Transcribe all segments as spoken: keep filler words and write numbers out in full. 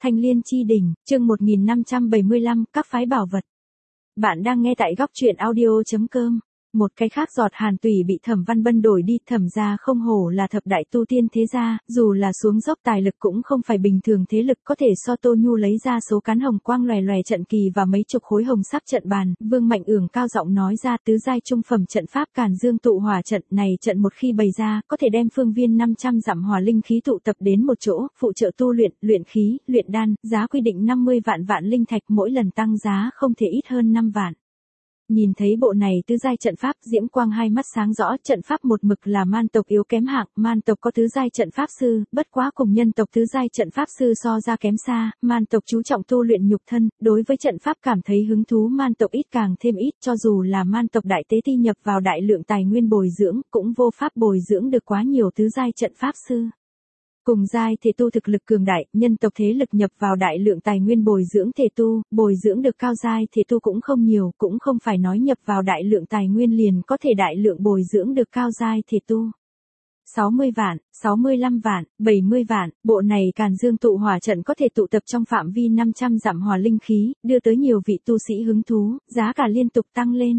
Thanh Liên Chi Đỉnh, chương một nghìn năm trăm bảy mươi lăm, các phái bảo vật. Bạn đang nghe tại góc truyện audio chấm com. Một cái khác giọt hàn tủy bị Thẩm Văn Bân đổi đi, Thẩm gia không hổ là thập đại tu tiên thế gia, dù là xuống dốc tài lực cũng không phải bình thường thế lực có thể so. Tô Nhu lấy ra số cán hồng quang lòe lòe trận kỳ và mấy chục khối hồng sắc trận bàn, Vương Mạnh Ưởng cao giọng nói ra, tứ giai trung phẩm trận pháp Càn Dương tụ hỏa trận này, trận một khi bày ra, có thể đem phương viên năm trăm dặm hỏa linh khí tụ tập đến một chỗ, phụ trợ tu luyện, luyện khí, luyện đan, giá quy định năm mươi vạn vạn linh thạch, mỗi lần tăng giá không thể ít hơn năm vạn. Nhìn thấy bộ này tứ giai trận pháp, Diễm Quang hai mắt sáng rõ, trận pháp một mực là man tộc yếu kém hạng, man tộc có tứ giai trận pháp sư, bất quá cùng nhân tộc tứ giai trận pháp sư so ra kém xa, man tộc chú trọng tu luyện nhục thân, đối với trận pháp cảm thấy hứng thú, man tộc ít càng thêm ít, cho dù là man tộc đại tế ti nhập vào đại lượng tài nguyên bồi dưỡng, cũng vô pháp bồi dưỡng được quá nhiều tứ giai trận pháp sư. Cùng giai thể tu thực lực cường đại, nhân tộc thế lực nhập vào đại lượng tài nguyên bồi dưỡng thể tu, bồi dưỡng được cao giai thể tu cũng không nhiều, cũng không phải nói nhập vào đại lượng tài nguyên liền có thể đại lượng bồi dưỡng được cao giai thể tu. sáu mươi vạn, sáu mươi lăm vạn, bảy mươi vạn, bộ này Càn Dương tụ hỏa trận có thể tụ tập trong phạm vi năm trăm dặm hỏa linh khí, đưa tới nhiều vị tu sĩ hứng thú, giá cả liên tục tăng lên.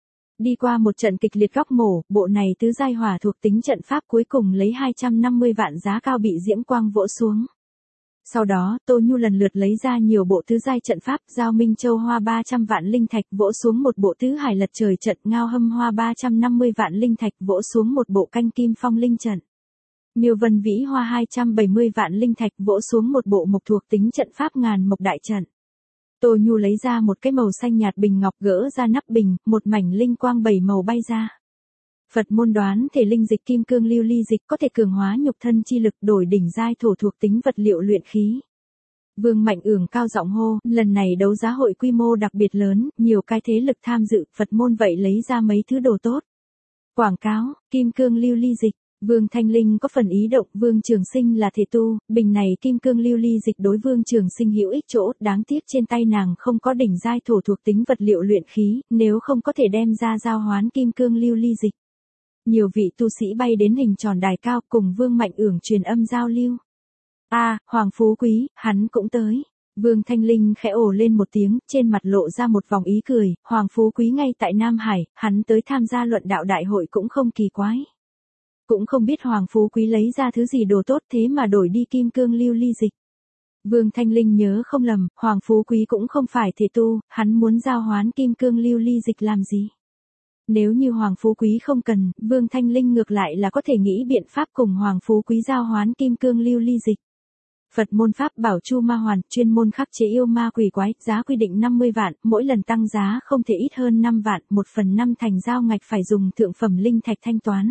Đi qua một trận kịch liệt góc mổ, bộ này tứ giai hỏa thuộc tính trận pháp cuối cùng lấy hai trăm năm mươi vạn giá cao bị Diễm Quang vỗ xuống. Sau đó, Tô Nhu lần lượt lấy ra nhiều bộ tứ giai trận pháp, Giao Minh Châu hoa ba trăm vạn linh thạch vỗ xuống một bộ tứ hải lật trời trận, Ngao Hâm hoa ba trăm năm mươi vạn linh thạch vỗ xuống một bộ canh kim phong linh trận. Miêu Vân Vĩ hoa hai trăm bảy mươi vạn linh thạch vỗ xuống một bộ mộc thuộc tính trận pháp ngàn mộc đại trận. Tô Nhu lấy ra một cái màu xanh nhạt bình ngọc, gỡ ra nắp bình, một mảnh linh quang bảy màu bay ra. Phật môn đoán thể linh dịch kim cương lưu ly dịch có thể cường hóa nhục thân chi lực, đổi đỉnh giai thổ thuộc tính vật liệu luyện khí. Vương Mạnh Ưởng cao giọng hô, lần này đấu giá hội quy mô đặc biệt lớn, nhiều cái thế lực tham dự, Phật môn vậy lấy ra mấy thứ đồ tốt. Quảng cáo, kim cương lưu ly dịch. Vương Thanh Linh có phần ý động, Vương Trường Sinh là thể tu, bình này kim cương lưu ly dịch đối Vương Trường Sinh hữu ích chỗ, đáng tiếc trên tay nàng không có đỉnh giai thổ thuộc tính vật liệu luyện khí, nếu không có thể đem ra giao hoán kim cương lưu ly dịch. Nhiều vị tu sĩ bay đến hình tròn đài cao cùng Vương Mạnh Ưởng truyền âm giao lưu. A, à, Hoàng Phú Quý, hắn cũng tới. Vương Thanh Linh khẽ ồ lên một tiếng, trên mặt lộ ra một vòng ý cười, Hoàng Phú Quý ngay tại Nam Hải, hắn tới tham gia luận đạo đại hội cũng không kỳ quái. Cũng không biết Hoàng Phú Quý lấy ra thứ gì đồ tốt thế mà đổi đi kim cương lưu ly dịch. Vương Thanh Linh nhớ không lầm, Hoàng Phú Quý cũng không phải thể tu, hắn muốn giao hoán kim cương lưu ly dịch làm gì. Nếu như Hoàng Phú Quý không cần, Vương Thanh Linh ngược lại là có thể nghĩ biện pháp cùng Hoàng Phú Quý giao hoán kim cương lưu ly dịch. Phật môn pháp bảo Chu Ma Hoàn, chuyên môn khắc chế yêu ma quỷ quái, giá quy định năm mươi vạn, mỗi lần tăng giá không thể ít hơn năm vạn, một phần năm thành giao ngạch phải dùng thượng phẩm linh thạch thanh toán.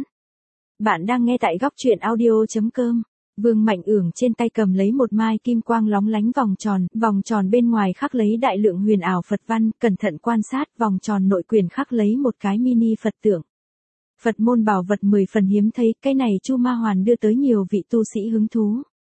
Bạn đang nghe tại góc truyện audio chấm com. Vương Mạnh Ưởng trên tay cầm lấy một mai kim quang lóng lánh vòng tròn, vòng tròn bên ngoài khắc lấy đại lượng huyền ảo Phật văn, cẩn thận quan sát, vòng tròn nội quyền khắc lấy một cái mini Phật tượng. Phật môn bảo vật mười phần hiếm thấy, cái này Chu Ma Hoàn đưa tới nhiều vị tu sĩ hứng thú.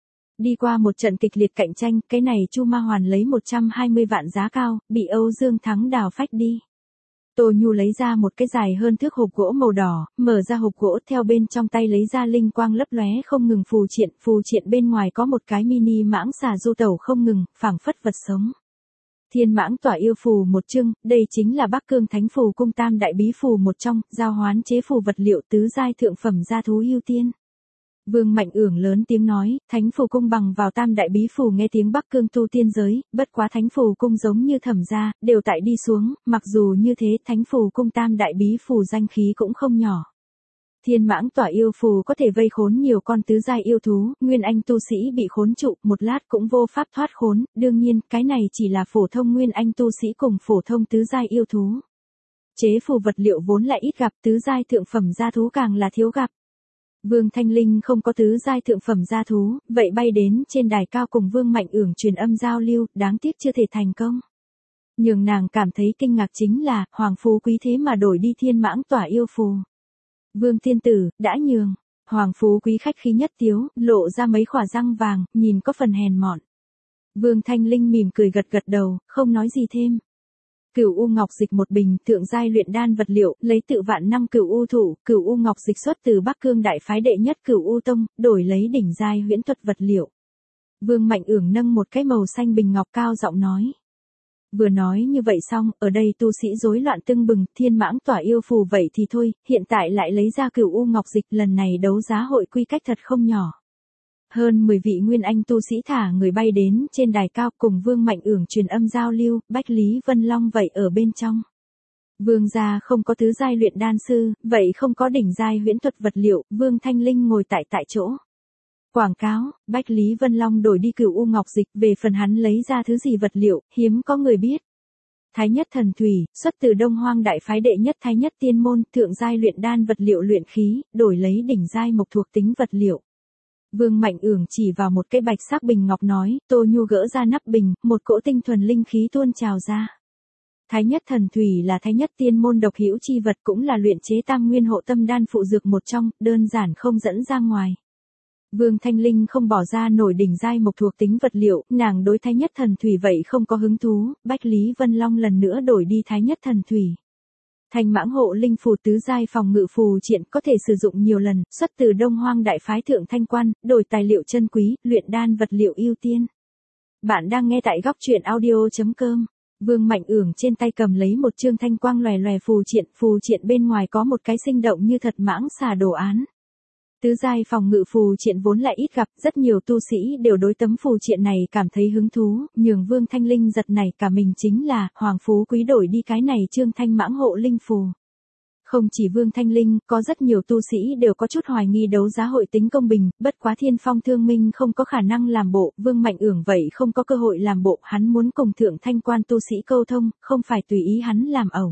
Đi qua một trận kịch liệt cạnh tranh, cái này Chu Ma Hoàn lấy một trăm hai mươi vạn giá cao, bị Âu Dương Thắng đào phách đi. Tô Nhu lấy ra một cái dài hơn thước hộp gỗ màu đỏ, mở ra hộp gỗ, theo bên trong tay lấy ra linh quang lấp lóe không ngừng phù triện, phù triện bên ngoài có một cái mini mãng xà du tẩu không ngừng, phảng phất vật sống. Thiên mãng tỏa yêu phù một chương, đây chính là Bắc Cương Thánh phù cung tam đại bí phù một trong, giao hoán chế phù vật liệu tứ giai thượng phẩm gia thú ưu tiên. Vương Mạnh Ưởng lớn tiếng nói, Thánh phù cung bằng vào tam đại bí phù nghe tiếng Bắc Cương tu tiên giới, bất quá Thánh phù cung giống như Thẩm gia, đều tại đi xuống, mặc dù như thế Thánh phù cung tam đại bí phù danh khí cũng không nhỏ. Thiên mãng tỏa yêu phù có thể vây khốn nhiều con tứ giai yêu thú, nguyên anh tu sĩ bị khốn trụ, một lát cũng vô pháp thoát khốn, đương nhiên, cái này chỉ là phổ thông nguyên anh tu sĩ cùng phổ thông tứ giai yêu thú. Chế phù vật liệu vốn lại ít gặp, tứ giai thượng phẩm gia thú càng là thiếu gặp. Vương Thanh Linh không có tứ giai thượng phẩm gia thú, vậy bay đến trên đài cao cùng Vương Mạnh Ưởng truyền âm giao lưu, đáng tiếc chưa thể thành công. Nhưng nàng cảm thấy kinh ngạc chính là, Hoàng Phú Quý thế mà đổi đi thiên mãng tỏa yêu phù. Vương Tiên Tử, đã nhường. Hoàng Phú Quý khách khí nhất tiếu, lộ ra mấy khỏa răng vàng, nhìn có phần hèn mọn. Vương Thanh Linh mỉm cười gật gật đầu, không nói gì thêm. Cửu U Ngọc Dịch một bình, thượng giai luyện đan vật liệu, lấy tự vạn năm Cửu U thủ, Cửu U Ngọc Dịch xuất từ Bắc Cương đại phái đệ nhất Cửu U tông, đổi lấy đỉnh giai huyễn thuật vật liệu. Vương Mạnh Ưởng nâng một cái màu xanh bình ngọc cao giọng nói. Vừa nói như vậy xong, ở đây tu sĩ rối loạn tưng bừng, thiên mãng tỏa yêu phù vậy thì thôi, hiện tại lại lấy ra cửu u ngọc dịch, lần này đấu giá hội quy cách thật không nhỏ. Hơn mười vị nguyên anh tu sĩ thả người bay đến trên đài cao cùng Vương Mạnh Ưởng truyền âm giao lưu, Bách Lý Vân Long vậy ở bên trong. Vương gia không có tứ giai luyện đan sư, vậy không có đỉnh giai huyễn thuật vật liệu, Vương Thanh Linh ngồi tại tại chỗ. Quảng cáo, Bách Lý Vân Long đổi đi cửu u ngọc dịch, về phần hắn lấy ra thứ gì vật liệu, hiếm có người biết. Thái nhất thần thủy, xuất từ Đông Hoang đại phái đệ nhất Thái nhất tiên môn, thượng giai luyện đan vật liệu luyện khí, đổi lấy đỉnh giai mộc thuộc tính vật liệu. Vương Mạnh Ưởng chỉ vào một cái bạch sắc bình ngọc nói, Tô Nhu gỡ ra nắp bình, một cỗ tinh thuần linh khí tuôn trào ra. Thái nhất thần thủy là Thái nhất tiên môn độc hữu chi vật, cũng là luyện chế tam nguyên hộ tâm đan phụ dược một trong, đơn giản không dẫn ra ngoài. Vương Thanh Linh không bỏ ra nổi đỉnh giai mộc thuộc tính vật liệu, nàng đối Thái nhất thần thủy vậy không có hứng thú, Bách Lý Vân Long lần nữa đổi đi Thái nhất thần thủy. Thanh mãng hộ linh phù tứ giai phòng ngự phù triện có thể sử dụng nhiều lần, xuất từ Đông Hoang đại phái thượng thanh quan, đổi tài liệu chân quý, luyện đan vật liệu ưu tiên. Bạn đang nghe tại góc truyện audio chấm com. Vương Mạnh Ưởng trên tay cầm lấy một chương thanh quang lòe lòe phù triện, phù triện bên ngoài có một cái sinh động như thật mãng xà đồ án. Tứ giai phòng ngự phù triện vốn lại ít gặp, rất nhiều tu sĩ đều đối tấm phù triện này cảm thấy hứng thú, nhường Vương Thanh Linh giật nảy cả mình chính là, Hoàng Phú Quý đổi đi cái này chương thanh mãng hộ linh phù. Không chỉ Vương Thanh Linh, có rất nhiều tu sĩ đều có chút hoài nghi đấu giá hội tính công bình, bất quá Thiên Phong Thương Minh không có khả năng làm bộ, Vương Mạnh Ưởng vậy không có cơ hội làm bộ, hắn muốn cùng thượng thanh quan tu sĩ câu thông, không phải tùy ý hắn làm ẩu.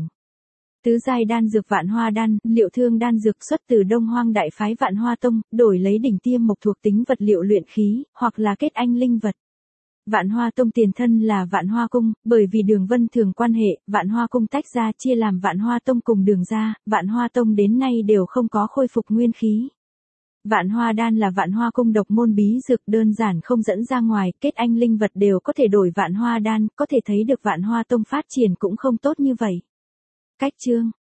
Tứ giai đan dược Vạn Hoa đan, liệu thương đan dược xuất từ Đông Hoang đại phái Vạn Hoa tông, đổi lấy đỉnh tiêm mộc thuộc tính vật liệu luyện khí, hoặc là kết anh linh vật. Vạn Hoa tông tiền thân là Vạn Hoa cung, bởi vì Đường Vân Thường quan hệ, Vạn Hoa cung tách ra chia làm Vạn Hoa tông cùng Đường gia, Vạn Hoa tông đến nay đều không có khôi phục nguyên khí. Vạn Hoa đan là Vạn Hoa cung độc môn bí dược, đơn giản không dẫn ra ngoài, kết anh linh vật đều có thể đổi Vạn Hoa đan, có thể thấy được Vạn Hoa tông phát triển cũng không tốt như vậy. Cách chương